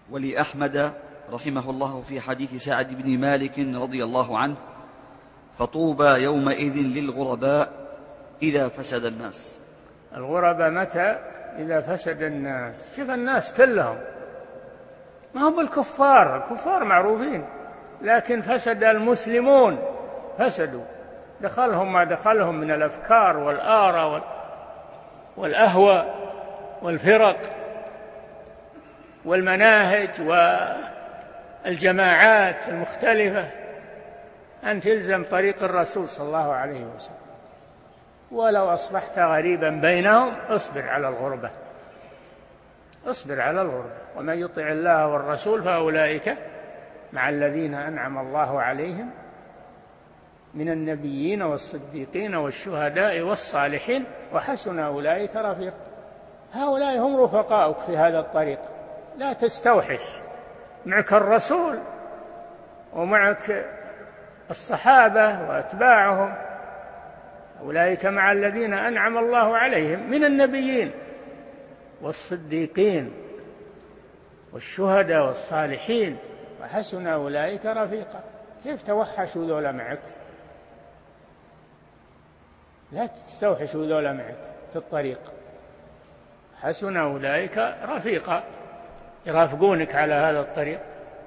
ولأحمد رحمه الله في حديث سعد بن مالك رضي الله عنه: فطوبى يومئذ للغرباء إذا فسد الناس. الغرباء متى؟ إذا فسد الناس. شوف الناس كلهم، ما هم الكفار، الكفار معروفين، لكن فسد المسلمون، فسدوا، دخلهم ما دخلهم من الأفكار والآراء والأهواء والفرق والمناهج والجماعات المختلفة. أن تلزم طريق الرسول صلى الله عليه وسلم، ولو أصبحت غريبا بينهم اصبر على الغربة، اصبر على الغربة. ومن يطع الله والرسول فأولئك مع الذين أنعم الله عليهم من النبيين والصديقين والشهداء والصالحين وحسن أولئك رفيقا. هؤلاء هم رفقاؤك في هذا الطريق. لا تستوحش، معك الرسول ومعك الصحابة وأتباعهم، أولئك مع الذين أنعم الله عليهم من النبيين والصديقين والشهداء والصالحين وحسن أولئك رفيقا. كيف توحشوا ذولا معك؟ لا تستوحشوا ذولا معك في الطريق. حسن أولئك رفيقا، يرافقونك على هذا الطريق.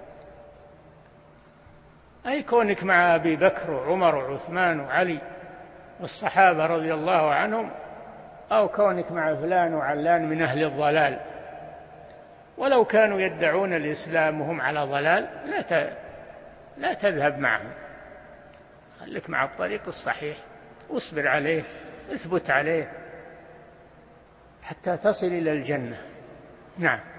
أي كونك مع أبي بكر وعمر وعثمان وعلي والصحابة رضي الله عنهم، أو كونك مع فلان وعلان من أهل الضلال، ولو كانوا يدعون الإسلام وهم على ضلال لا تذهب معهم. خليك مع الطريق الصحيح واصبر عليه، اثبت عليه حتى تصل إلى الجنة. نعم.